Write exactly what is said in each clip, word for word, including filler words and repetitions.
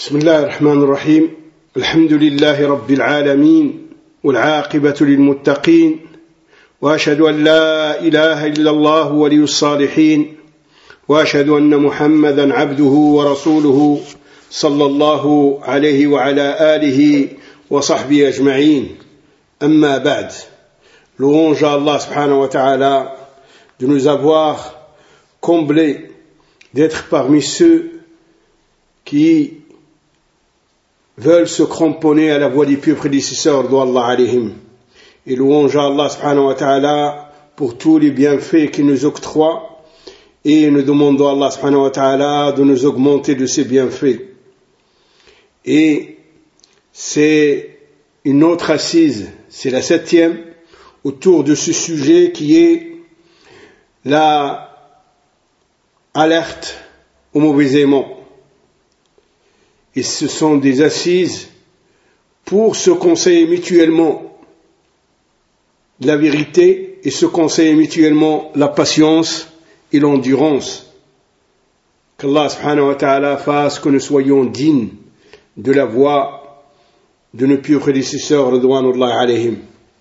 بسم الله الرحمن الرحيم الحمد لله رب العالمين والعاقبة للمتقين وأشهد أن لا إله إلا الله ولي الصالحين وأشهد أن محمدا عبده ورسوله صلى الله عليه وعلى آله وصحبه أجمعين أما بعد. Louange à Allah subhanahu wa ta'ala de nous avoir comblés, d'être parmi ceux qui veulent se cramponner à la voie des pieux prédécesseurs d'Allah alayhim. Et louange à Allah subhanahu wa ta'ala pour tous les bienfaits qu'il nous octroie, et nous demandons à Allah subhanahu wa ta'ala de nous augmenter de ses bienfaits. Et c'est une autre assise, c'est la septième, autour de ce sujet qui est la alerte au mauvais aimant. Et ce sont des assises pour se conseiller mutuellement la vérité et se conseiller mutuellement la patience et l'endurance. Qu'Allah subhanahu wa ta'ala fasse que nous soyons dignes de la voie de nos pieux prédécesseurs ridwanullahi alayhim.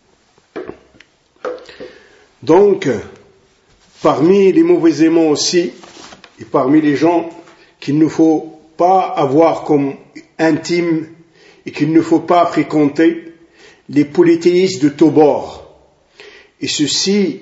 Donc, parmi les mauvais aimants aussi, et parmi les gens qu'il ne faut pas avoir comme intime et qu'il ne faut pas fréquenter, les polythéistes de tous bords. Et ceci,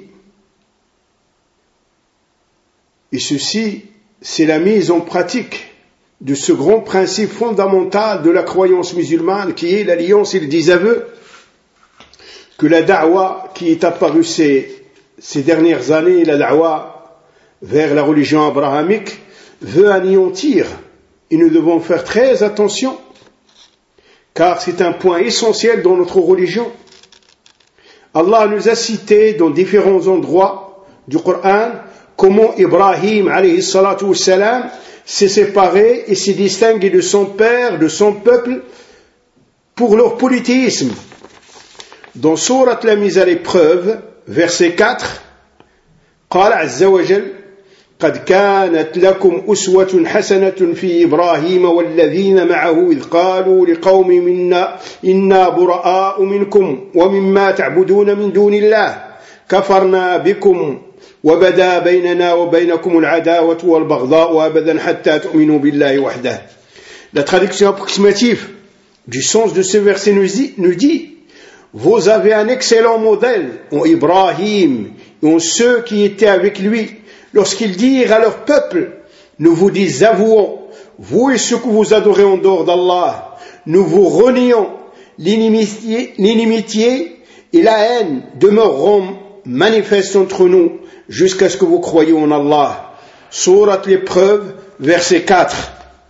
et ceci, c'est la mise en pratique de ce grand principe fondamental de la croyance musulmane qui est l'alliance et le désaveu, que la da'wa qui est apparue ces, ces dernières années, la da'wa vers la religion abrahamique, veut anéantir. Et nous devons faire très attention, car c'est un point essentiel dans notre religion. Allah nous a cité dans différents endroits du Coran comment Ibrahim alayhi salatu wassalam s'est séparé et s'est distingué de son père, de son peuple, pour leur polythéisme. Dans Sourate la mise à l'épreuve, verset quatre, قال عز وجل قد كانت لكم أسوة حسنة في إبراهيم والذين معه إذ قالوا لقوم منا إنا براء منكم ومما تعبدون من دون الله كفرنا بكم وبدا بيننا وبينكم العداوة والبغضاء أبدا حتى تؤمنوا بالله وحده. La traduction approximative du sens de ce verset nous dit, nous dit vous avez un excellent modèle en Ibrahim et en ceux qui étaient avec lui lorsqu'ils dirent à leur peuple, nous vous désavouons, vous et ceux que vous adorez en dehors d'Allah, nous vous renions, l'inimitié, l'inimitié et la haine demeureront manifestes entre nous jusqu'à ce que vous croyiez en Allah. Sourate l'épreuve, verset quatre.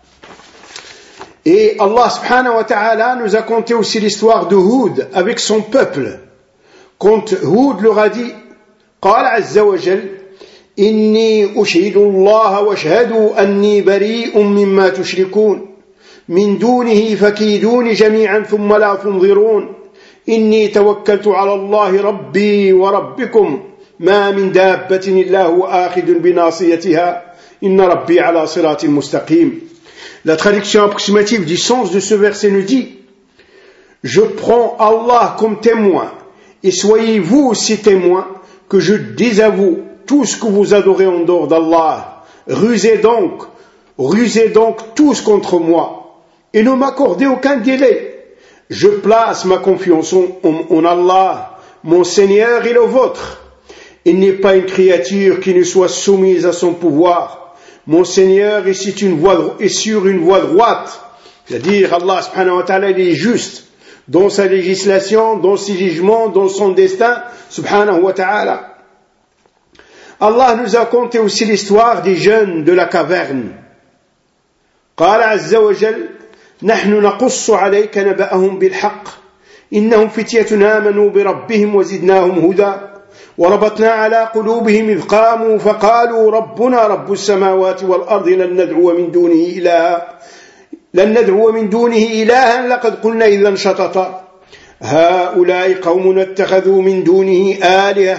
Et Allah subhanahu wa ta'ala nous a conté aussi l'histoire de Houd avec son peuple. Quand Houd leur a dit, قال عز وجل إني أشهد الله واشهدوا أني بريء مما تشركون من دونه فكيدوني جميعا ثم لا تنظرون إني توكلت على الله ربي وربكم ما من دابة إلا هو آخذ بناصيتها إن ربي على صراط مستقيم. La traduction approximative du sens de ce verset nous dit, je prends Allah comme témoin et soyez vous aussi témoins que je désavoue tout ce que vous adorez en dehors d'Allah. Rusez donc, rusez donc tous contre moi et ne m'accordez aucun délai. Je place ma confiance en, en, en Allah, mon Seigneur et le vôtre. Il n'est pas une créature qui ne soit soumise à son pouvoir. Mon Seigneur est sur une voie, est sur une voie droite. C'est-à-dire Allah subhanahu wa ta'ala il est juste dans sa législation, dans ses jugements, dans son destin subhanahu wa ta'ala. Allah nous a conté aussi l'histoire des jeunes de la caverne. قال عز وجل نحن نقص عليك نبأهم بالحق إنهم فتية آمنوا بربهم وزدناهم هدى وربطنا على قلوبهم إذ قاموا فقالوا ربنا رب السماوات والأرض لن ندعو من دونه إلها لن ندعو من دونه إلها لقد قلنا إذا شططا هؤلاء قوم اتخذوا من دونه آلهة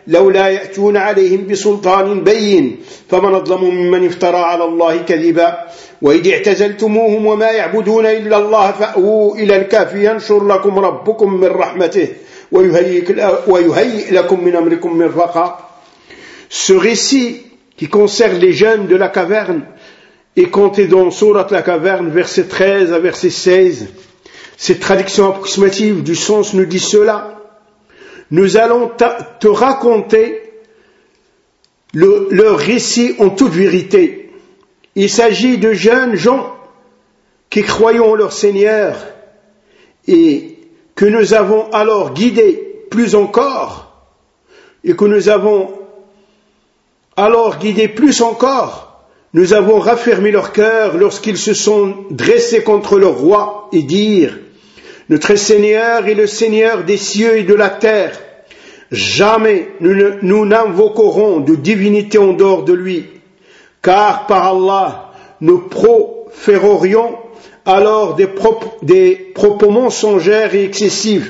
لولا يأتون عليهم بسلطان بين فمن أظلم ممن افترى على الله كذبا وإذ اعتزلتموهم وما يعبدون إلا الله فأووا إلى الكهف ينشر لكم ربكم من رحمته ويهيئ لكم من أمركم مرفقا. Ce récit qui concerne les jeunes de la caverne est compté dans Sourate la caverne, verset treize à verset seize. Cette traduction approximative du sens nous dit cela. Nous allons te raconter le, leur récit en toute vérité. Il s'agit de jeunes gens qui croyaient en leur Seigneur et que nous avons alors guidés plus encore et que nous avons alors guidés plus encore. Nous avons raffermi leur cœur lorsqu'ils se sont dressés contre leur roi et dirent: notre Seigneur est le Seigneur des cieux et de la terre. Jamais nous, ne, nous n'invoquerons de divinité en dehors de lui, car par Allah, nous proférerions alors des propos, des propos mensongers et excessifs.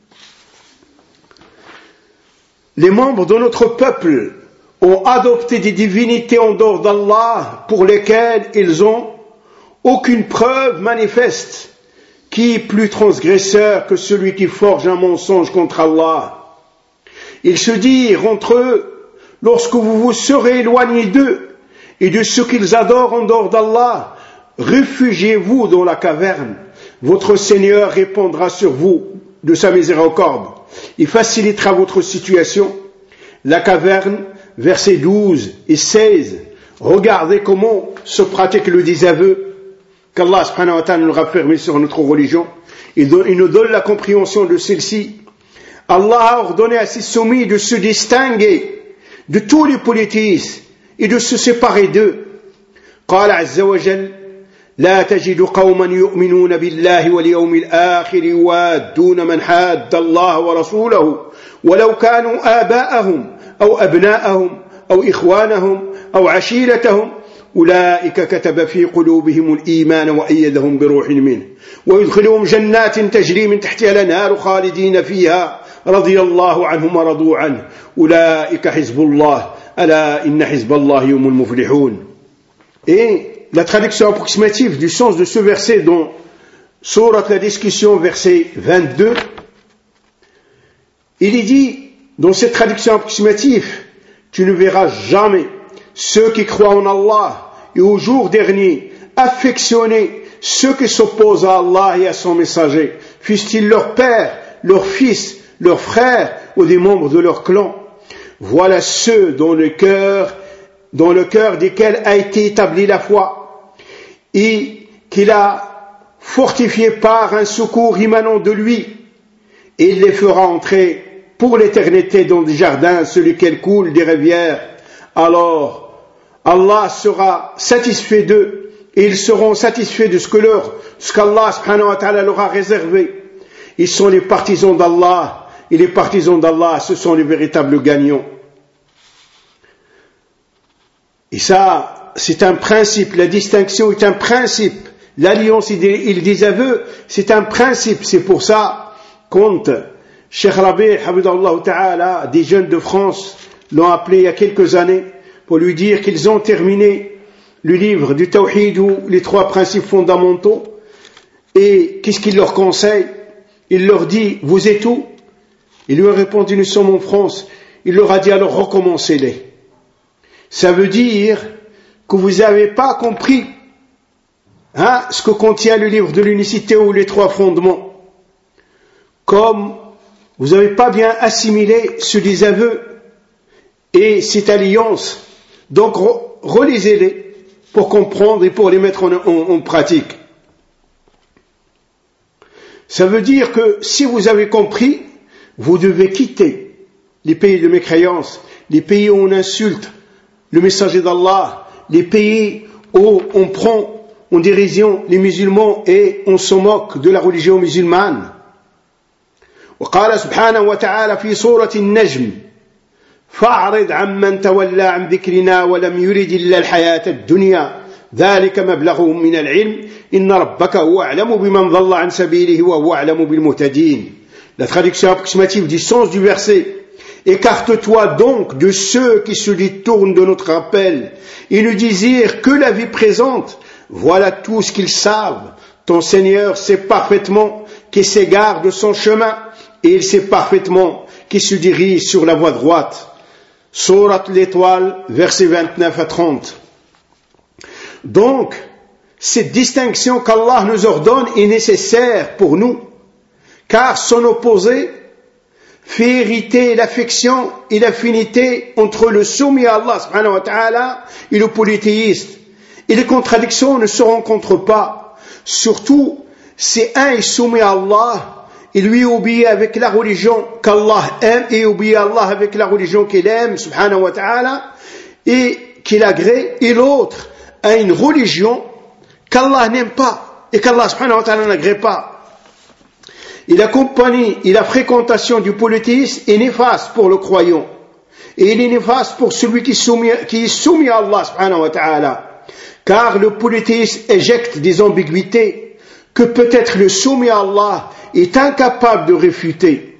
Les membres de notre peuple ont adopté des divinités en dehors d'Allah pour lesquelles ils ont aucune preuve manifeste. Qui est plus transgresseur que celui qui forge un mensonge contre Allah? Ils se dirent entre eux: lorsque vous vous serez éloignés d'eux et de ce qu'ils adorent en dehors d'Allah, réfugiez-vous dans la caverne. Votre Seigneur répondra sur vous de sa miséricorde et facilitera votre situation. La caverne, versets douze et seize. Regardez comment se pratique le désaveu. Qu'Allah subhanahu wa ta'ala nous raffermit sur notre religion. Il, donne, il nous donne la compréhension de celle-ci. Allah a ordonné à ses soumis de se distinguer de tous les polythéistes et de se séparer d'eux. قال عز وجل: لا تجد قوما يؤمنون بالله واليوم الآخر يوادون من حاد الله ورسوله ولو كانوا آباءهم أو أبناءهم أو إخوانهم أو عشيرتهم أولئك كتب في قلوبهم الإيمان وأيدهم بروح منه ويدخلهم جنات تجري من تحتها الأنهار خالدين فيها رضي الله عنهم ورضوا عنه أولئك حزب الله ألا إن حزب الله هم المفلحون. Et la traduction approximative du sens de ce verset dans Sourate la discussion, verset vingt-deux, il est dit dans cette traduction approximative: tu ne verras jamais ceux qui croient en Allah et au jour dernier affectionner ceux qui s'opposent à Allah et à son messager, fussent-ils leur père, leur fils, leurs frères ou des membres de leur clan. Voilà ceux dont le cœur, dans le cœur desquels a été établie la foi et qu'il a fortifié par un secours émanant de lui, et il les fera entrer pour l'éternité dans des jardins sur lesquels coulent des rivières. Alors Allah sera satisfait d'eux et ils seront satisfaits de ce que leur, ce qu'Allah subhanahu wa ta'ala leur a réservé. Ils sont les partisans d'Allah et les partisans d'Allah, ce sont les véritables gagnants. Et ça, c'est un principe, la distinction est un principe, l'alliance et le désaveu, c'est un principe. C'est pour ça, quand Cheikh Rabi, Habibullah Ta'ala, des jeunes de France l'ont appelé il y a quelques années pour lui dire qu'ils ont terminé le livre du Tawhid ou les trois principes fondamentaux. Et qu'est-ce qu'il leur conseille? Il leur dit: vous êtes où? Ils lui ont répondu: nous sommes en France. Il leur a dit: alors recommencez-les. Ça veut dire que vous n'avez pas compris hein, ce que contient le livre de l'unicité ou les trois fondements. Comme vous n'avez pas bien assimilé ce désaveu et cette alliance, donc relisez-les pour comprendre et pour les mettre en, en, en pratique. Ça veut dire que si vous avez compris, vous devez quitter les pays de mécréance, les pays où on insulte le messager d'Allah, les pays où on prend en dérision les musulmans et on se moque de la religion musulmane. وقال سبحانه وتعالى في سورة النجم: فاعرض عمن تولى عن ذكرنا ولم يرد إلا الحياة الدنيا ذلك مبلغهم من العلم إن ربك هو أعلم بمن ضل عن سبيله وهو أعلم بالمهتدين. La traduction approximative du sens du verset: Écarte-toi donc de ceux qui se détournent de notre appel et ne désirent que la vie présente. Voilà tout ce qu'ils savent. Ton Seigneur sait parfaitement qui s'égare de son chemin et il sait parfaitement qui se dirige sur la voie droite. Sourate l'Étoile, versets vingt-neuf à trente. Donc, cette distinction qu'Allah nous ordonne est nécessaire pour nous, car son opposé fait hériter l'affection et l'affinité entre le soumis à Allah subhanahu wa ta'ala et le polythéiste. Et les contradictions ne se rencontrent pas. Surtout, si un est soumis à Allah, il lui obéit avec la religion qu'Allah aime et obéit à Allah avec la religion qu'il aime, subhanahu wa ta'ala, et qu'il agrée, et l'autre a une religion qu'Allah n'aime pas et qu'Allah subhanahu wa ta'ala n'agrée pas. Et la compagnie et la fréquentation du polythéisme est néfaste pour le croyant. Et il est néfaste pour celui qui est soumis, qui est soumis à Allah subhanahu wa ta'ala. Car le polythéisme éjecte des ambiguïtés que peut-être le soumis à Allah est incapable de réfuter.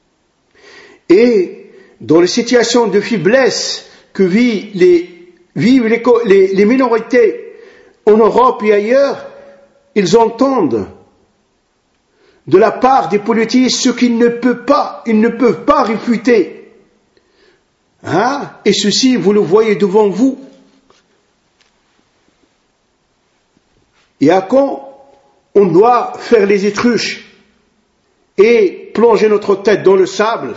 Et dans les situations de faiblesse que vivent les, vivent les, les, les minorités en Europe et ailleurs, ils entendent de la part des polythéistes ce qu'ils ne peuvent pas, ils ne peuvent pas réfuter. Hein? Et ceci, vous le voyez devant vous. Et à quand on doit faire les autruches et plonger notre tête dans le sable?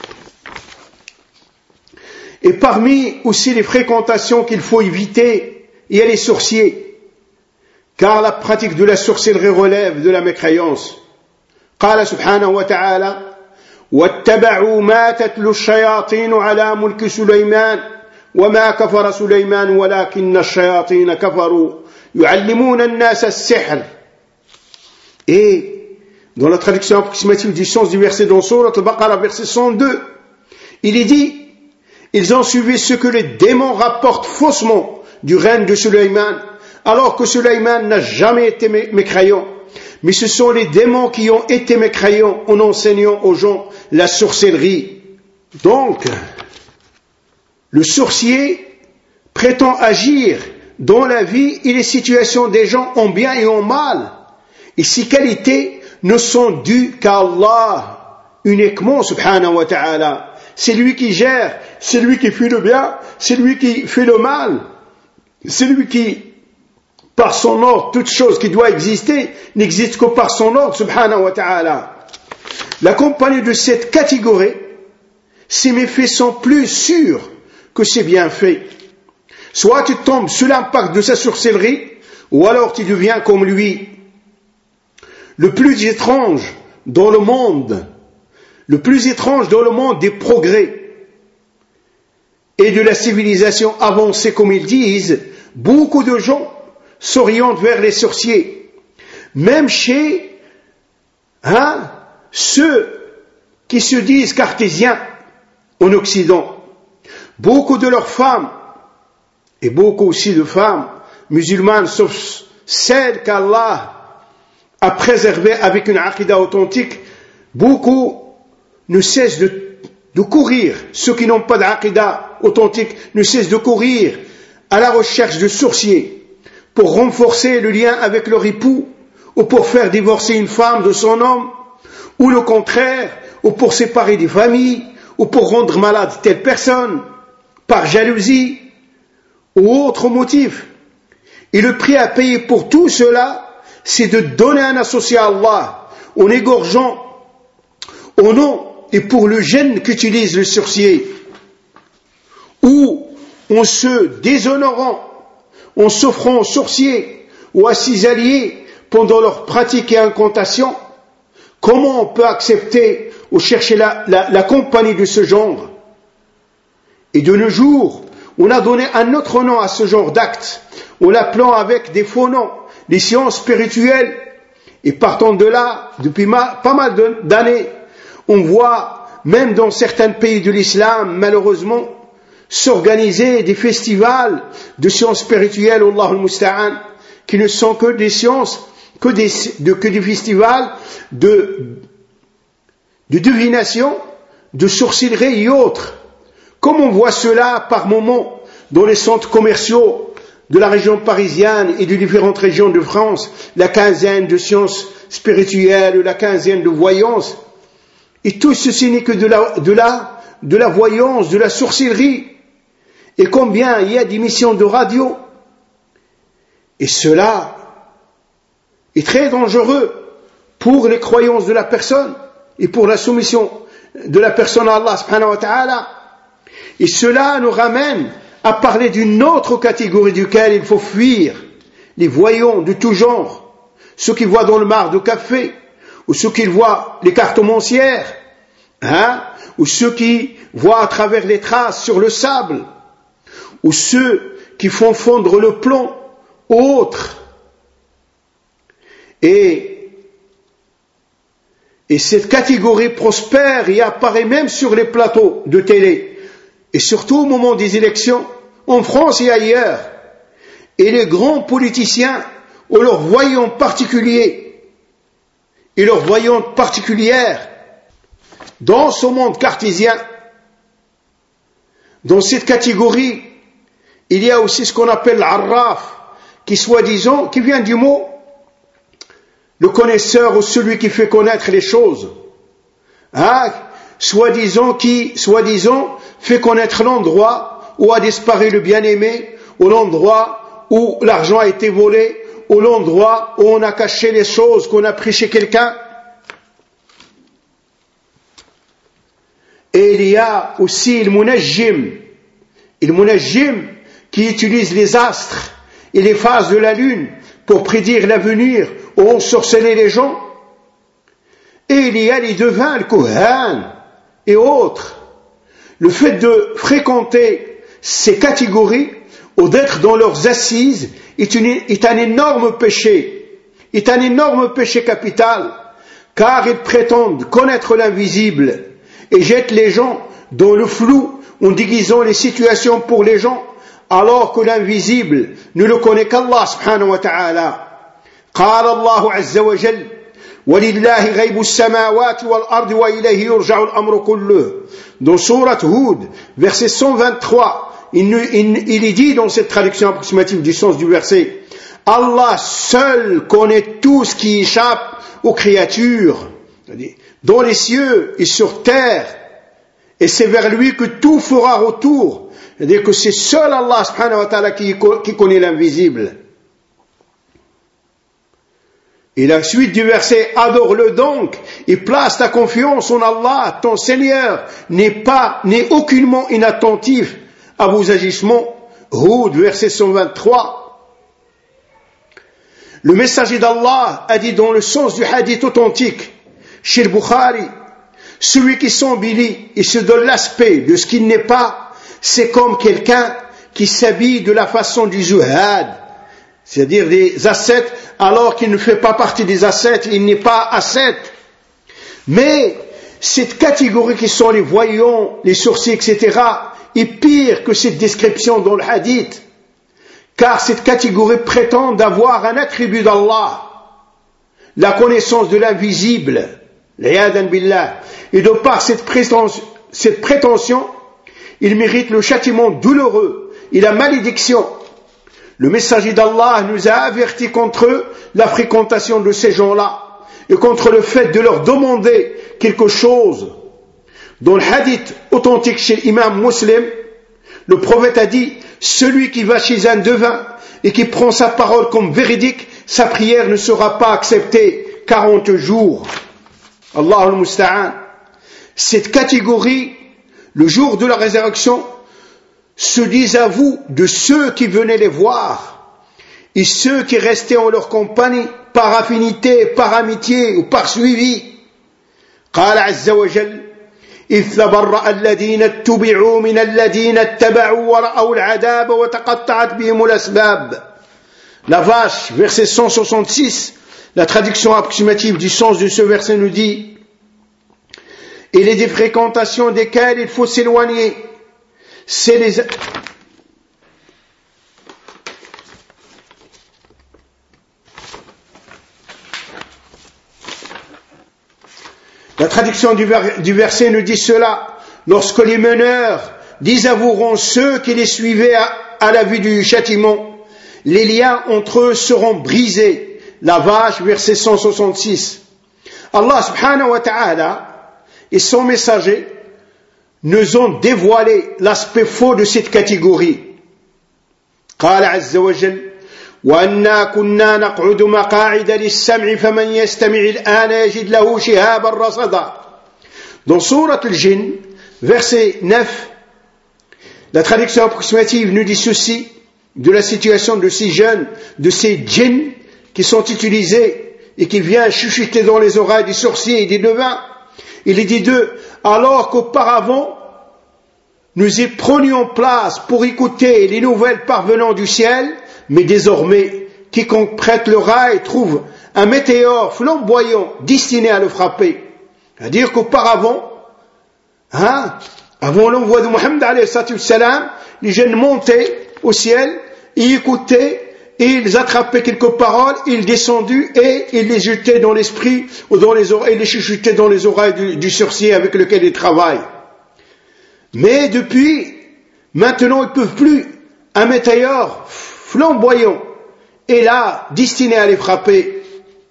Et parmi aussi les fréquentations qu'il faut éviter, il y a les sorciers, car la pratique de la sorcellerie relève de la mécréance. قال سبحانه وتعالى واتبعوا ما تتلو الشياطين على ملك سليمان وما كفر سليمان ولكن الشياطين كفروا يعلمون الناس السحر. Et dans la traduction approximative du sens du verset dans Sourate Al-Baqarah, verset cent deux, il est dit: ils ont suivi ce que les démons rapportent faussement du règne de Sulayman, alors que Sulayman n'a jamais été mécréant. Mais ce sont les démons qui ont été mécréants en enseignant aux gens la sorcellerie. Donc, le sorcier prétend agir dans la vie et les situations des gens en bien et en mal. Et ces qualités ne sont dues qu'à Allah uniquement, subhanahu wa ta'ala. C'est lui qui gère, c'est lui qui fait le bien, c'est lui qui fait le mal, c'est lui qui, par son ordre, toute chose qui doit exister n'existe que par son ordre, subhanahu wa ta'ala. La compagnie de cette catégorie, ses méfaits sont plus sûrs que ses bienfaits. Soit tu tombes sous l'impact de sa sorcellerie, ou alors tu deviens comme lui. Le plus étrange dans le monde, le plus étrange dans le monde des progrès et de la civilisation avancée, comme ils disent, beaucoup de gens s'orientent vers les sorciers. Même chez hein, ceux qui se disent cartésiens en Occident. Beaucoup de leurs femmes, et beaucoup aussi de femmes musulmanes, sauf celles qu'Allah a préservées avec une aqidah authentique, beaucoup ne cessent de, de courir, ceux qui n'ont pas d'aqidah authentique ne cessent de courir à la recherche de sorciers pour renforcer le lien avec leur époux, ou pour faire divorcer une femme de son homme, ou le contraire, ou pour séparer des familles, ou pour rendre malade telle personne, par jalousie, ou autre motif. Et le prix à payer pour tout cela, c'est de donner un associé à Allah, en égorgeant au nom et pour le gène qu'utilise le sorcier, ou en se déshonorant, en s'offrant aux sorciers ou à ses alliés pendant leur pratique et incantation. Comment on peut accepter ou chercher la, la, la compagnie de ce genre? Et de nos jours, on a donné un autre nom à ce genre d'actes, en l'appelant avec des faux noms, les sciences spirituelles. Et partant de là, depuis ma, pas mal de, d'années, on voit, même dans certains pays de l'islam, malheureusement, s'organiser des festivals de sciences spirituelles, Allah al-Musta'an, qui ne sont que des sciences, que des, de, que des festivals de, de divination, de sorcellerie et autres, comme on voit cela par moments dans les centres commerciaux de la région parisienne et de différentes régions de France, la quinzaine de sciences spirituelles, la quinzaine de voyance, et tout ceci n'est que de la, de la, de la voyance, de la sorcellerie. Et combien il y a d'émissions de radio, et cela est très dangereux pour les croyances de la personne et pour la soumission de la personne à Allah subhanahu wa ta'ala. Et cela nous ramène à parler d'une autre catégorie duquel il faut fuir les voyants de tout genre, ceux qui voient dans le mar de café, ou ceux qui voient les cartomancières, hein, ou ceux qui voient à travers les traces sur le sable, ou ceux qui font fondre le plomb, ou autres. Et, et cette catégorie prospère et apparaît même sur les plateaux de télé, et surtout au moment des élections, en France et ailleurs. Et les grands politiciens, ou leurs voyants particuliers, et leurs voyantes particulières, dans ce monde cartésien, dans cette catégorie, il y a aussi ce qu'on appelle l'arraf, qui soi-disant, qui vient du mot le connaisseur ou celui qui fait connaître les choses, hein, soi-disant qui, soi-disant, fait connaître l'endroit où a disparu le bien-aimé, ou l'endroit où l'argent a été volé, ou l'endroit où on a caché les choses qu'on a pris chez quelqu'un. Et il y a aussi le munajjim, et le munajjim qui utilise les astres et les phases de la lune pour prédire l'avenir ou ensorceler les gens. Et il y a les devins, le kohan et autres. Le fait de fréquenter ces catégories ou d'être dans leurs assises est, une, est un énorme péché, est un énorme péché capital, car ils prétendent connaître l'invisible et jettent les gens dans le flou en déguisant les situations pour les gens, alors que l'invisible ne le connaît qu'Allah subhanahu wa ta'ala. قال الله عز وجل ولله غيب السماوات والأرض وإليه يرجع الأمر كله. Dans Surat Hud, verset cent vingt-trois, il, il, il est dit dans cette traduction approximative du sens du verset, Allah seul connaît tout ce qui échappe aux créatures, dans les cieux et sur terre, et c'est vers lui que tout fera retour. C'est-à-dire que c'est seul Allah subhanahu wa ta'ala qui, qui connaît l'invisible. Et la suite du verset, adore-le donc et place ta confiance en Allah, ton Seigneur n'est pas, n'est aucunement inattentif à vos agissements. Hud, verset cent vingt-trois. Le messager d'Allah a dit dans le sens du hadith authentique, chez le Bukhari, celui qui s'embellit et se donne l'aspect de ce qu'il n'est pas, c'est comme quelqu'un qui s'habille de la façon du zuhad, c'est-à-dire des ascètes, alors qu'il ne fait pas partie des ascètes, il n'est pas ascète. Mais cette catégorie qui sont les voyants, les sourciers, et cetera, est pire que cette description dans le hadith, car cette catégorie prétend avoir un attribut d'Allah, la connaissance de l'invisible, l'iyadhan billah, et de par cette prétention, cette prétention, il mérite le châtiment douloureux et la malédiction. Le messager d'Allah nous a avertis contre la fréquentation de ces gens-là et contre le fait de leur demander quelque chose. Dans le hadith authentique chez l'imam Muslim, le prophète a dit, celui qui va chez un devin et qui prend sa parole comme véridique, sa prière ne sera pas acceptée quarante jours. Allahu al-Musta'an. Cette catégorie, le jour de la résurrection, se disent à vous de ceux qui venaient les voir et ceux qui restaient en leur compagnie par affinité, par amitié ou par suivi. قال عز وجل إذ تبرأ الذين اتبعوا من الذين اتبعوا ورأوا العذاب وتقطعت بهم الأسباب. La vache, verset cent soixante-six, la traduction approximative du sens de ce verset nous dit, et les défréquentations desquelles il faut s'éloigner, c'est les... La traduction du, ver, du verset nous dit cela: lorsque les meneurs désavoueront ceux qui les suivaient à, à la vue du châtiment, les liens entre eux seront brisés. La vache, verset cent soixante-six. Allah subhanahu wa ta'ala et son messager nous ont dévoilé l'aspect faux de cette catégorie. قال عز وجل وأنا كنا نقعد مقاعد للسمع فمن يستمع الآن يجد له شهابا رصدا. Dans Surat al-Jinn, verset neuf, la traduction approximative nous dit ceci de la situation de ces jeunes, de ces djinns qui sont utilisés et qui viennent chuchoter dans les oreilles des sorciers et des devins. Il est dit d'eux, alors qu'auparavant, nous y prenions place pour écouter les nouvelles parvenant du ciel, mais désormais, quiconque prête l'oreille trouve un météore flamboyant destiné à le frapper. C'est-à-dire qu'auparavant, hein, avant l'envoi de Mohammed alayhi salam, les jeunes montaient au ciel, ils écoutaient, et ils attrapaient quelques paroles, ils descendaient et ils les jetaient dans l'esprit ou dans les oreilles, ils les chuchotaient dans les oreilles du, du sorcier avec lequel ils travaillent. Mais depuis, maintenant ils ne peuvent plus. Un météore flamboyant est là, destiné à les frapper.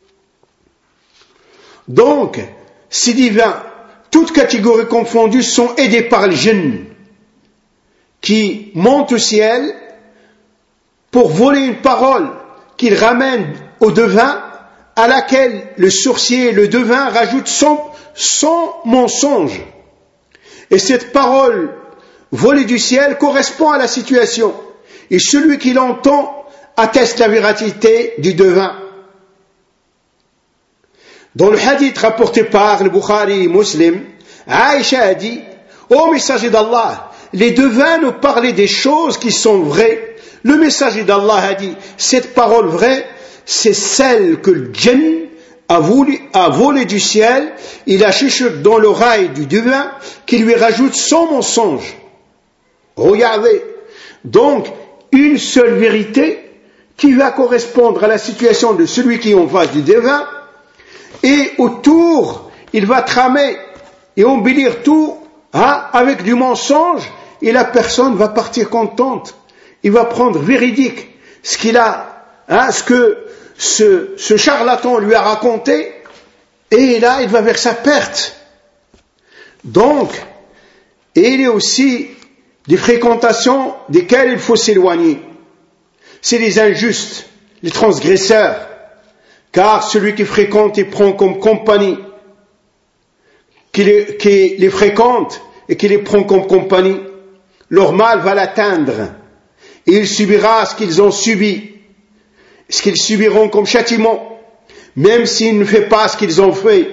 Donc, ces divins, toutes catégories confondues, sont aidés par les djinns qui montent au ciel pour voler une parole qu'ils ramènent au devin, à laquelle le sorcier et le devin rajoutent son, son mensonge. Et cette parole volée du ciel correspond à la situation. Et celui qui l'entend atteste la véracité du devin. Dans le hadith rapporté par le Bukhari et Muslim, Aïcha a dit: ô messager d'Allah, les devins nous parlaient des choses qui sont vraies. Le messager d'Allah a dit: cette parole vraie, c'est celle que le djinn a, voulu, a volé du ciel, il a chuchoté dans l'oreille du devin qui lui rajoute son mensonge. Regardez, donc une seule vérité qui va correspondre à la situation de celui qui est en face du devin, et autour il va tramer et embellir tout hein, avec du mensonge, et la personne va partir contente. Il va prendre véridique ce qu'il a, hein, ce que ce, ce charlatan lui a raconté, et là il va vers sa perte. Donc, et il y a aussi des fréquentations desquelles il faut s'éloigner. C'est les injustes, les transgresseurs, car celui qui fréquente et prend comme compagnie, qui les, qui les fréquente et qui les prend comme compagnie, leur mal va l'atteindre. Et il subira ce qu'ils ont subi, ce qu'ils subiront comme châtiment, même s'il ne fait pas ce qu'ils ont fait.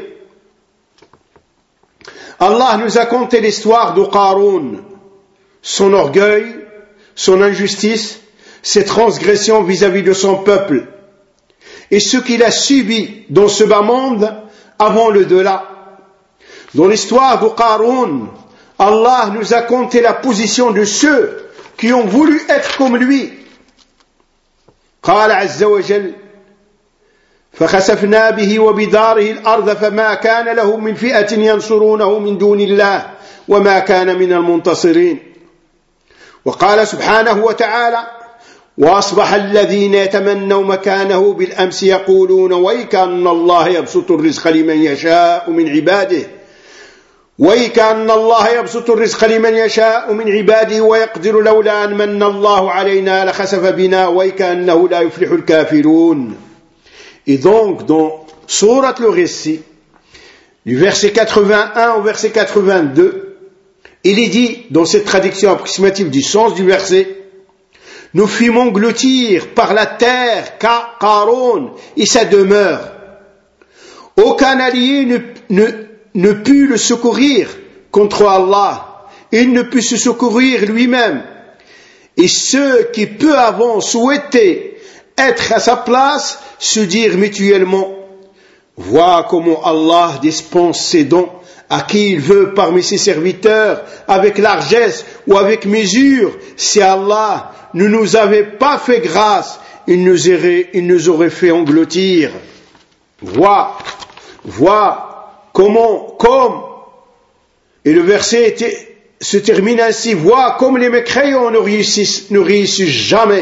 Allah nous a conté l'histoire de Qarun, son orgueil, son injustice, ses transgressions vis-à-vis de son peuple, et ce qu'il a subi dans ce bas monde avant le delà. Dans l'histoire de Qarun, Allah nous a conté la position de ceux qui ont voulu être comme lui. قال عز وجل فخسفنا به وبداره الأرض فما كان له من فئة ينصرونه من دون الله وما كان من المنتصرين. وقال سبحانه وتعالى وأصبح الذين يتمنوا مكانه بالأمس يقولون ويكأن الله يبسط الرزق لمن يشاء من عباده ويكأن الله يبسط الرزق لمن يشاء من عباده ويقدر لولا أن من الله علينا لخسف بنا ويكأنه لا يفلح الكافرون. Et donc dans Surat le récit du verset quatre-vingt-un au verset quatre-vingt-deux, il est dit dans cette traduction approximative du sens du verset: nous fûmes engloutir par la terre Qarun et sa demeure. Aucun allié ne, ne ne put le secourir contre Allah, il ne put se secourir lui-même. Et ceux qui peu avant souhaitaient être à sa place se dirent mutuellement: vois comment Allah dispense ses dons à qui il veut parmi ses serviteurs, avec largesse ou avec mesure. Si Allah ne nous avait pas fait grâce, il nous aurait, il nous aurait fait engloutir. Vois, vois comment, comme, et le verset était, se termine ainsi, vois comme les mécréants ne réussissent, ne réussissent jamais.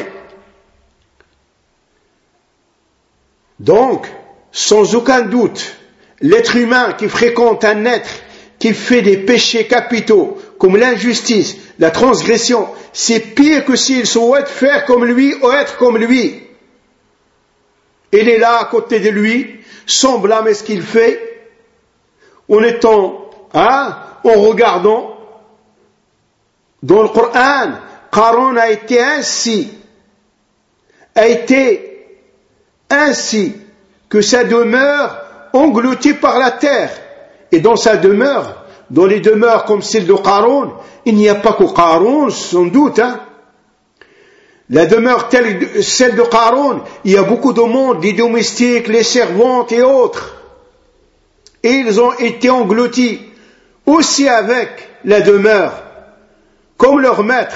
Donc, sans aucun doute, l'être humain qui fréquente un être qui fait des péchés capitaux, comme l'injustice, la transgression, c'est pire que s'il souhaite faire comme lui ou être comme lui. Il est là à côté de lui, sans blâmer ce qu'il fait, en étant, hein, en regardant. Dans le Coran, Qarun a été ainsi, a été ainsi que sa demeure engloutie par la terre. Et dans sa demeure, dans les demeures comme celle de Qarun, il n'y a pas que Qarun, sans doute, hein. La demeure telle, celle de Qarun, il y a beaucoup de monde, les domestiques, les servantes et autres. Et ils ont été engloutis aussi avec la demeure, comme leur maître.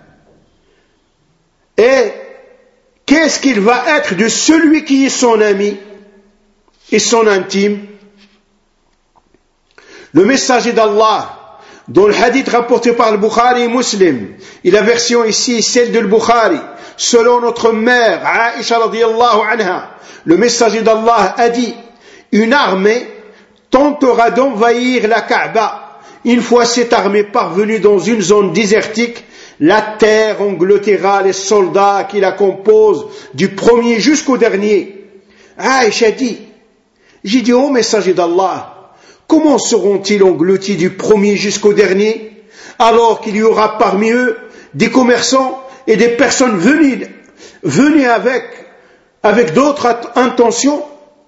Et qu'est-ce qu'il va être de celui qui est son ami et son intime? Le messager d'Allah, dans le hadith rapporté par le Bukhari et Muslim, et la version ici, celle de Bukhari, selon notre mère, Aïcha radiyallahu anha, le messager d'Allah a dit, une armée tentera d'envahir la Kaaba. Une fois cette armée parvenue dans une zone désertique, la terre engloutira les soldats qui la composent, du premier jusqu'au dernier. Aïcha dit, j'ai dit au messager d'Allah, comment seront-ils engloutis du premier jusqu'au dernier, alors qu'il y aura parmi eux des commerçants et des personnes venues, venues avec, avec d'autres intentions?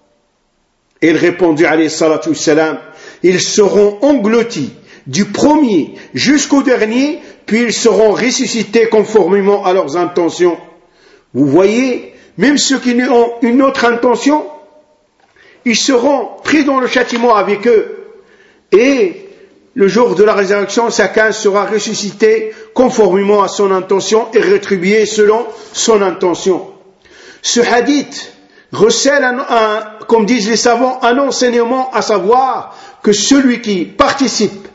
Et il répondit, alayhi salatu wassalam, ils seront engloutis du premier jusqu'au dernier, puis ils seront ressuscités conformément à leurs intentions. Vous voyez, même ceux qui ont une autre intention, ils seront pris dans le châtiment avec eux. Et le jour de la résurrection, chacun sera ressuscité conformément à son intention et rétribué selon son intention. Ce hadith recèle, un, un, comme disent les savants, un enseignement, à savoir que celui qui participe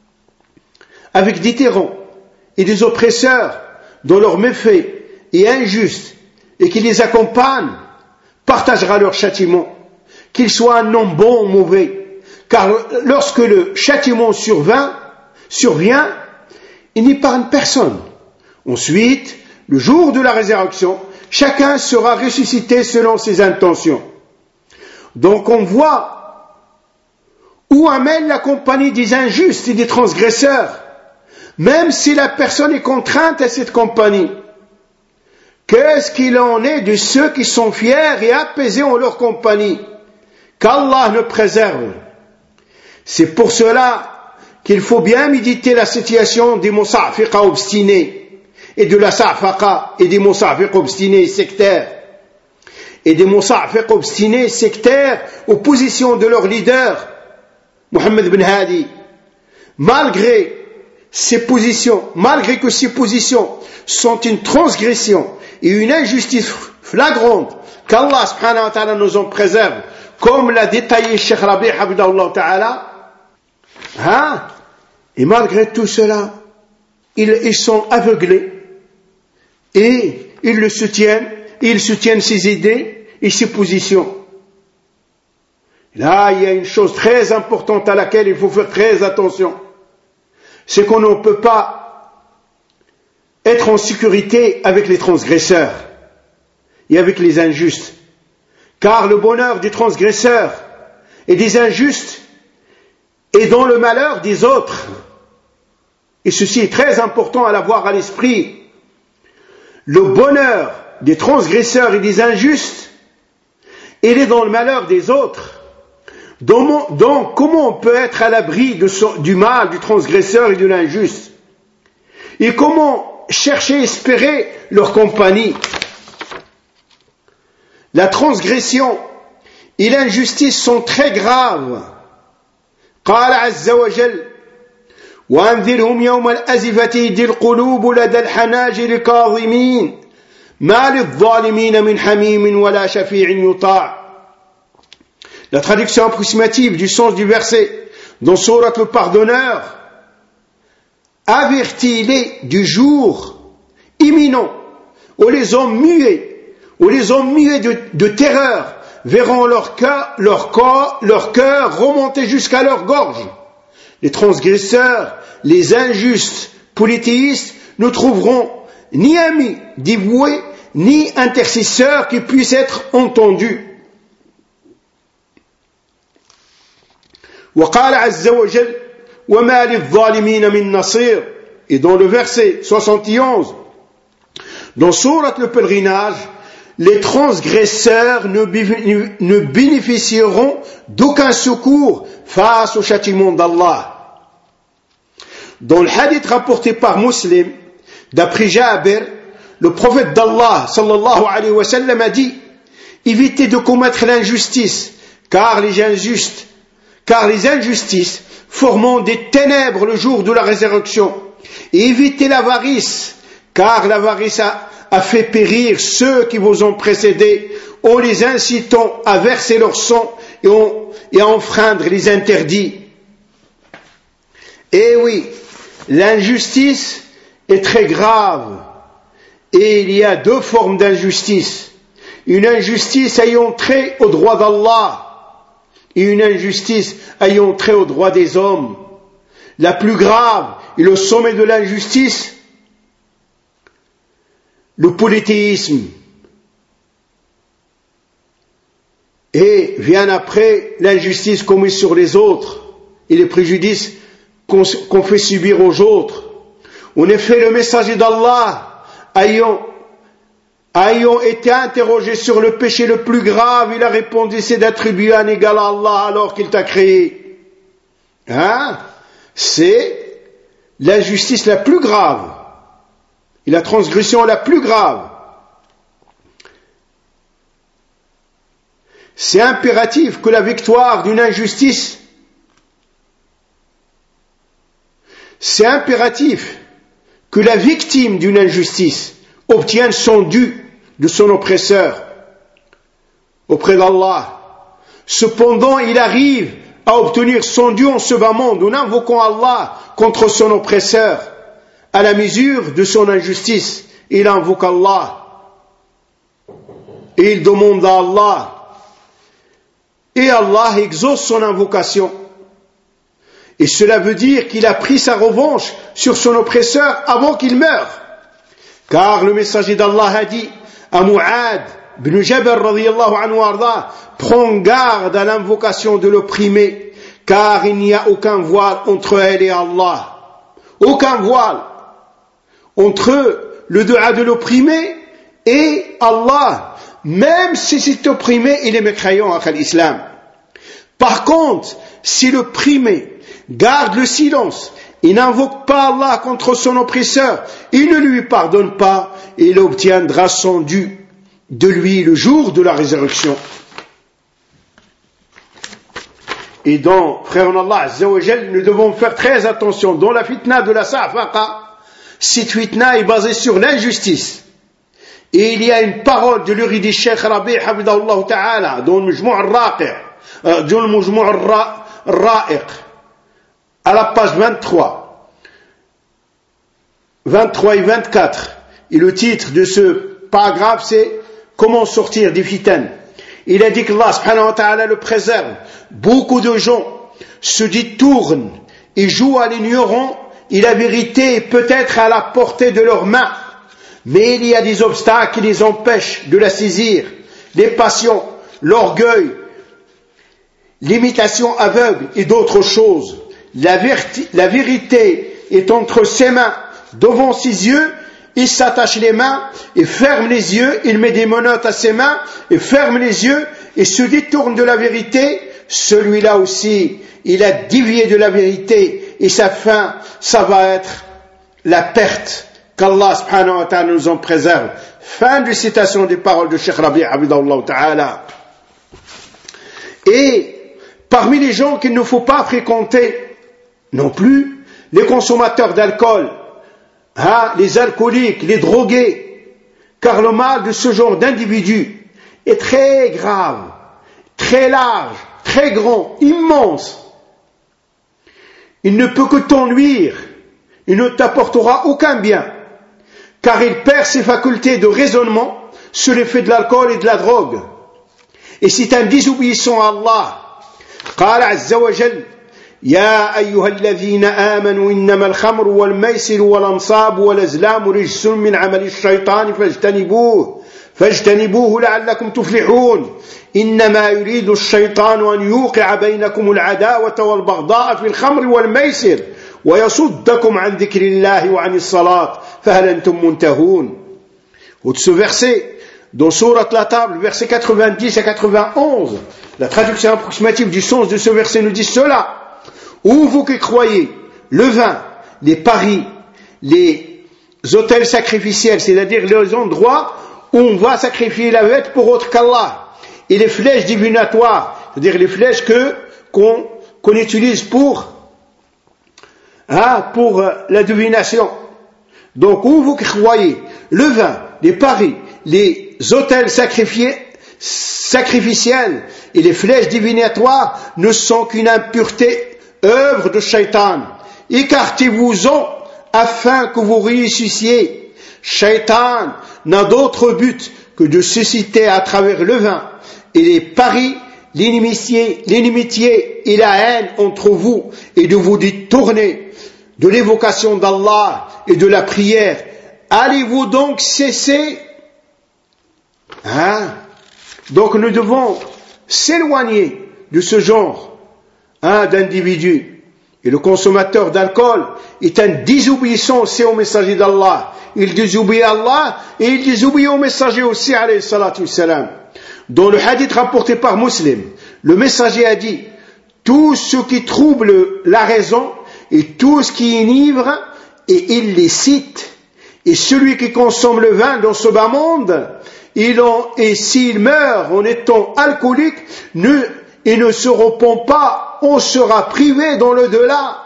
avec des tyrans et des oppresseurs dans leurs méfaits et injustes et qui les accompagne partagera leur châtiment, qu'il soit un homme bon ou mauvais. Car lorsque le châtiment survient, survient, il n'épargne personne. Ensuite, le jour de la résurrection, chacun sera ressuscité selon ses intentions. Donc on voit où amène la compagnie des injustes et des transgresseurs, même si la personne est contrainte à cette compagnie. Qu'est-ce qu'il en est de ceux qui sont fiers et apaisés en leur compagnie? Qu'Allah nous préserve. C'est pour cela qu'il faut bien méditer la situation des musafiqa obstinés et de la safaqa et des musafiqa obstinés sectaires et des musafiqa obstinés sectaires aux positions de leur leader Mohammed bin Hadi. Malgré ces positions, malgré que ces positions sont une transgression et une injustice flagrante, qu'Allah subhanahu wa ta'ala nous en préserve, comme l'a détaillé Cheikh Rabi' Habibullah ta'ala, hein? Et malgré tout cela, ils, ils sont aveuglés et ils le soutiennent, ils soutiennent ses idées et ses positions. Là, il y a une chose très importante à laquelle il faut faire très attention. C'est qu'on ne peut pas être en sécurité avec les transgresseurs et avec les injustes. Car le bonheur des transgresseurs et des injustes est dans le malheur des autres. Et ceci est très important à l'avoir à l'esprit. Le bonheur des transgresseurs et des injustes, il est dans le malheur des autres. Donc, donc comment on peut être à l'abri de son, du mal, du transgresseur et de l'injuste? Et comment chercher, espérer leur compagnie? La transgression et l'injustice sont très graves. قال عز وجل وأنذرهم يوم الأزفة إذ القلوب لدى الحناجر كاظمين ما للظالمين من حميم ولا شفيع يطاع. La traduction approximative du sens du verset dans Surat le Pardonneur, avertis-les du jour imminent où les hommes muets, où les hommes muets de, de terreur verront leur cœur, leur corps, leur cœur remonter jusqu'à leur gorge. Les transgresseurs, les injustes, polythéistes ne trouveront ni amis dévoués, ni intercesseurs qui puissent être entendus. وقال عز وجل وما للظالمين من نصير. Et dans le verset soixante et onze, dans Sourate le Pèlerinage, les transgresseurs ne, ne bénéficieront d'aucun secours face au châtiment d'Allah. Dans le hadith rapporté par Muslim, d'après Jabir, le prophète d'Allah sallallahu alayhi wa sallam a dit: évitez de commettre l'injustice, car les injustes, car les injustices formeront des ténèbres le jour de la résurrection. Et évitez l'avarice, car l'avarice a, a fait périr ceux qui vous ont précédés en les incitant à verser leur sang et, on, et à enfreindre les interdits. Et oui, l'injustice est très grave. Et il y a deux formes d'injustice. Une injustice ayant trait au droit d'Allah et une injustice ayant trait aux droits des hommes. La plus grave et le sommet de l'injustice, le polythéisme. Et vient après l'injustice commise sur les autres et les préjudices qu'on, qu'on fait subir aux autres. En effet, le messager d'Allah, ayant, ayant été interrogé sur le péché le plus grave, il a répondu: c'est d'attribuer un égal à Allah alors qu'il t'a créé. Hein? C'est l'injustice la plus grave et la transgression la plus grave. C'est impératif que la victoire d'une injustice, c'est impératif que la victime d'une injustice obtienne son dû de son oppresseur auprès d'Allah. Cependant, il arrive à obtenir son dû en ce bas monde en invoquant Allah contre son oppresseur à la mesure de son injustice. Il invoque Allah et il demande à Allah et Allah exauce son invocation. Et cela veut dire qu'il a pris sa revanche sur son oppresseur avant qu'il meure. Car le messager d'Allah a dit à Mu'ad ibn Jabal radiyallahu anhu arda: prends garde à l'invocation de l'opprimé, car il n'y a aucun voile entre elle et Allah. Aucun voile entre le dua de l'opprimé et Allah, même si cet opprimé il est mécréant à l'islam. Par contre, si l'opprimé garde le silence, il n'invoque pas Allah contre son oppresseur, il ne lui pardonne pas, il obtiendra son dû de lui le jour de la résurrection. Et donc, frère en Allah Azza wa Jal, nous devons faire très attention. Dans la fitna de la Sa'faqa, cette fitna est basée sur l'injustice. Et il y a une parole de l'érudit Cheikh Rabi' Hafidahullah Ta'ala dans le Mujmu' al-Raqiq, dans le Mujmu' al-Ra'iq, à la page vingt-trois, vingt-trois et vingt-quatre. Et le titre de ce paragraphe, c'est Comment sortir des fitanes. Il a dit qu'Allah subhanahu wa ta'ala le préserve. Beaucoup de gens se détournent et jouent à l'ignorant et la vérité est peut-être à la portée de leurs mains. Mais il y a des obstacles qui les empêchent de la saisir. Les passions, l'orgueil, l'imitation aveugle et d'autres choses. La, verti- la vérité est entre ses mains, devant ses yeux. Il s'attache les mains et ferme les yeux, il met des menottes à ses mains et ferme les yeux et se détourne de la vérité. Celui-là aussi, il a dévié de la vérité et sa fin, ça va être la perte. Qu'Allah subhanahu wa ta'ala nous en préserve. Fin de citation des paroles de Cheikh Rabi' Abidallah ta'ala. Et parmi les gens qu'il ne faut pas fréquenter non plus, les consommateurs d'alcool, hein, les alcooliques, les drogués, car le mal de ce genre d'individus est très grave, très large, très très grand, immense. Il ne peut que t'en nuire. Il ne t'apportera aucun bien. Car il perd ses facultés de raisonnement sur l'effet de l'alcool et de la drogue. Et c'est un désobéissant à Allah. قال عز وجل يا أيها الذين آمنوا إنما الخمر والميسر والأنصاب والأزلام رجس من عمل الشيطان فاجتنبوه فاجتنبوه لعلكم تفلحون إنما يريد الشيطان أن يوقع بينكم العداوة والبغضاء في الخمر والميسر ويصدكم عن ذكر الله وعن الصلاة فهل أنتم منتهون. Au de ce verset, dans Sourate la Table, versets quatre-vingt-dix à quatre-vingt-onze, la traduction approximative du sens de ce verset nous dit cela. Où vous qui croyez, le vin, les paris, les autels sacrificiels, c'est-à-dire les endroits où on va sacrifier la bête pour autre qu'Allah, et les flèches divinatoires, c'est-à-dire les flèches que, qu'on, qu'on utilise pour, hein, pour la divination. Donc, où vous qui croyez, le vin, les paris, les autels sacrifiés, sacrificiels et les flèches divinatoires ne sont qu'une impureté, œuvre de Shaitan. Écartez-vous-en afin que vous réussissiez. Shaitan n'a d'autre but que de susciter à travers le vin et les paris l'inimitié, l'inimitié et la haine entre vous et de vous détourner de l'évocation d'Allah et de la prière. Allez-vous donc cesser? Hein? Donc nous devons s'éloigner de ce genre hein, d'individus. Et le consommateur d'alcool est un désobéissant aussi au messager d'Allah. Il désobéit à Allah et il désobéit au messager aussi, alayhi salatu wassalam. Dans le hadith rapporté par Muslim, le messager a dit: tout ce qui trouble la raison et tout ce qui enivre est illicite. Et celui qui consomme le vin dans ce bas monde, il en, et s'il meurt en étant alcoolique, ne, et ne se repent pas, on sera privé dans le delà.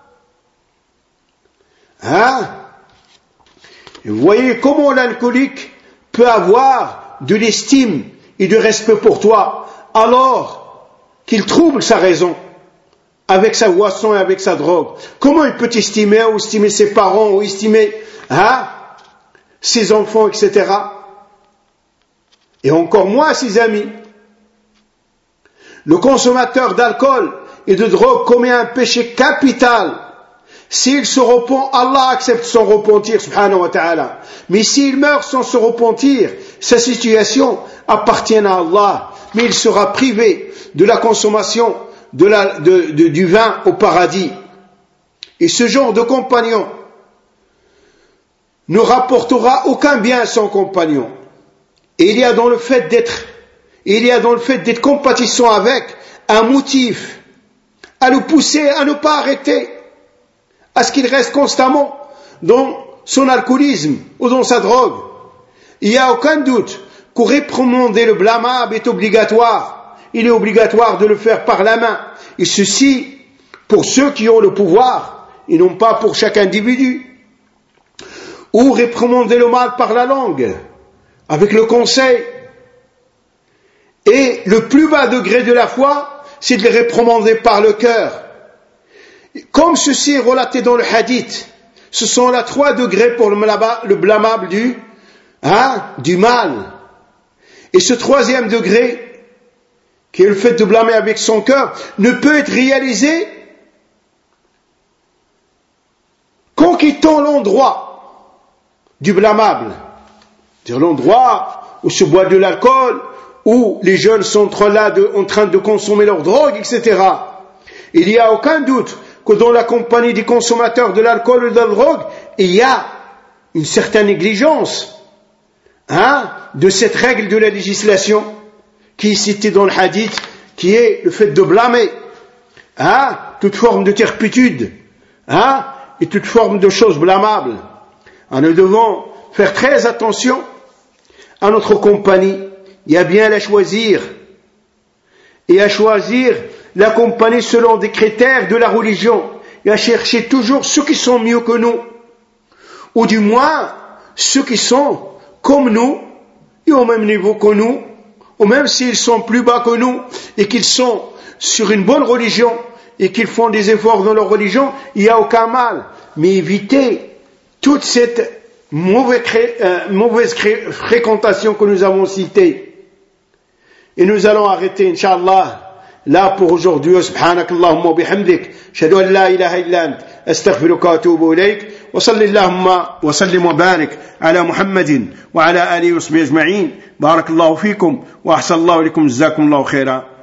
Hein? Et vous voyez comment l'alcoolique peut avoir de l'estime et du respect pour toi, alors qu'il trouble sa raison avec sa boisson et avec sa drogue. Comment il peut estimer, ou estimer ses parents, ou estimer hein, ses enfants, et cetera. Et encore moins ses amis. Le consommateur d'alcool et de drogue commet un péché capital. S'il se repent, Allah accepte son repentir, subhanahu wa ta'ala. Mais s'il meurt sans se repentir, sa situation appartient à Allah. Mais il sera privé de la consommation de la, de, de, du vin au paradis. Et ce genre de compagnon ne rapportera aucun bien à son compagnon. Et il y a dans le fait d'être, il y a dans le fait d'être compatissant avec un motif à le pousser à ne pas arrêter, à ce qu'il reste constamment dans son alcoolisme ou dans sa drogue. Il n'y a aucun doute que réprimander le blâmable est obligatoire. Il est obligatoire de le faire par la main. Et ceci pour ceux qui ont le pouvoir et non pas pour chaque individu. Ou réprimander le mal par la langue, avec le conseil. Et le plus bas degré de la foi, c'est de les réprimander par le cœur. Comme ceci est relaté dans le hadith, ce sont là trois degrés pour le blâmable du, hein, du mal. Et ce troisième degré, qui est le fait de blâmer avec son cœur, ne peut être réalisé qu'en quittant l'endroit du blâmable. C'est-à-dire l'endroit où se boit de l'alcool, où les jeunes sont là de, en train de consommer leur drogue, et cetera. Il n'y a aucun doute que dans la compagnie des consommateurs de l'alcool et de la drogue, il y a une certaine négligence hein, de cette règle de la législation qui est citée dans le hadith, qui est le fait de blâmer hein, toute forme de turpitude hein, et toute forme de choses blâmables. Alors nous devons faire très attention à notre compagnie et à bien la choisir et à choisir la compagnie selon des critères de la religion et à chercher toujours ceux qui sont mieux que nous ou du moins ceux qui sont comme nous et au même niveau que nous ou même s'ils sont plus bas que nous et qu'ils sont sur une bonne religion et qu'ils font des efforts dans leur religion, il n'y a aucun mal. Mais éviter toute cette mauvaise, euh, mauvaise fréquentation que nous avons citée. Et nous allons arrêter, Inch'Allah, là pour aujourd'hui. Subhanakallahumma wa bihamdik, ashhadu an la ilaha illa ant, astaghfiruka wa atubu ilayk, wa sallallahu wa sallim wa barik ala Muhammadin wa ala alihi wa sahbihi ajma'in. Barakallahu fikum wa ahsanallahu ilaykum, jazakumullahu khaira.